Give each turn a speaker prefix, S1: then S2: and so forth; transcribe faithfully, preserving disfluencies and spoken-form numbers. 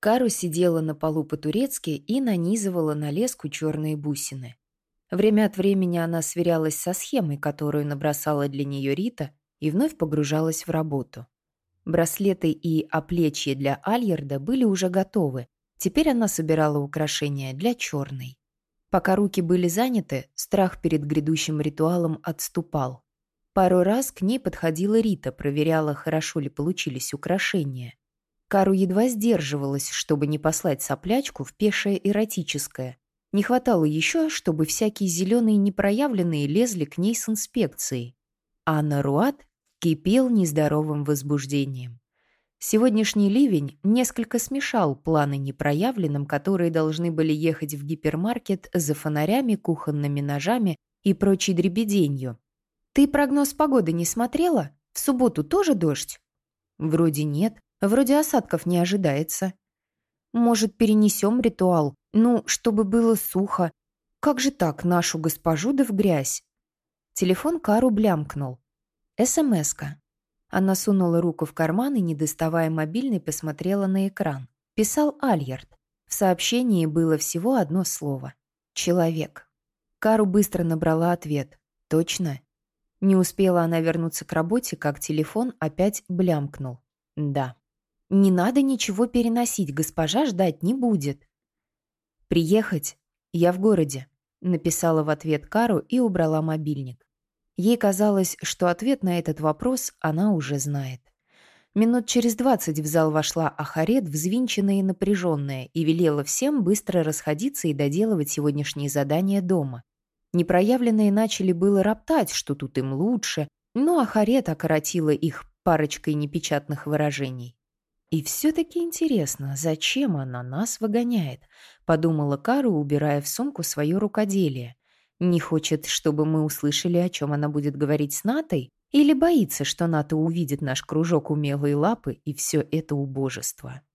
S1: Кару сидела на полу по-турецки и нанизывала на леску черные бусины. Время от времени она сверялась со схемой, которую набросала для нее Рита, и вновь погружалась в работу. Браслеты и оплечья для Альярда были уже готовы. Теперь она собирала украшения для черной. Пока руки были заняты, страх перед грядущим ритуалом отступал. Пару раз к ней подходила Рита, проверяла, хорошо ли получились украшения. Кару едва сдерживалась, чтобы не послать соплячку в пешее эротическое. Не хватало еще, чтобы всякие зеленые непроявленные лезли к ней с инспекцией. А Наруат кипел нездоровым возбуждением. Сегодняшний ливень несколько смешал планы непроявленным, которые должны были ехать в гипермаркет за фонарями, кухонными ножами и прочей дребеденью. «Ты прогноз погоды не смотрела? В субботу тоже дождь?» «Вроде нет. Вроде осадков не ожидается». «Может, перенесем ритуал? Ну, чтобы было сухо. Как же так, нашу госпожу да в грязь?» Телефон Кару блямкнул. СМС-ка. Она сунула руку в карман и, не доставая мобильный, посмотрела на экран. Писал Альярд. В сообщении было всего одно слово. «Человек». Кару быстро набрала ответ. «Точно?» Не успела она вернуться к работе, как телефон опять блямкнул. «Да». «Не надо ничего переносить, госпожа ждать не будет». «Приехать? Я в городе», — написала в ответ Кару и убрала мобильник. Ей казалось, что ответ на этот вопрос она уже знает. Минут через двадцать в зал вошла Ахарет, взвинченная и напряженная, и велела всем быстро расходиться и доделывать сегодняшние задания дома. Непроявленные начали было роптать, что тут им лучше, но Ахарет окоротила их парочкой непечатных выражений. «И все-таки интересно, зачем она нас выгоняет?» — подумала Кару, убирая в сумку свое рукоделие. «Не хочет, чтобы мы услышали, о чем она будет говорить с Натой? Или боится, что Ната увидит наш кружок умелой лапы и все это убожество?»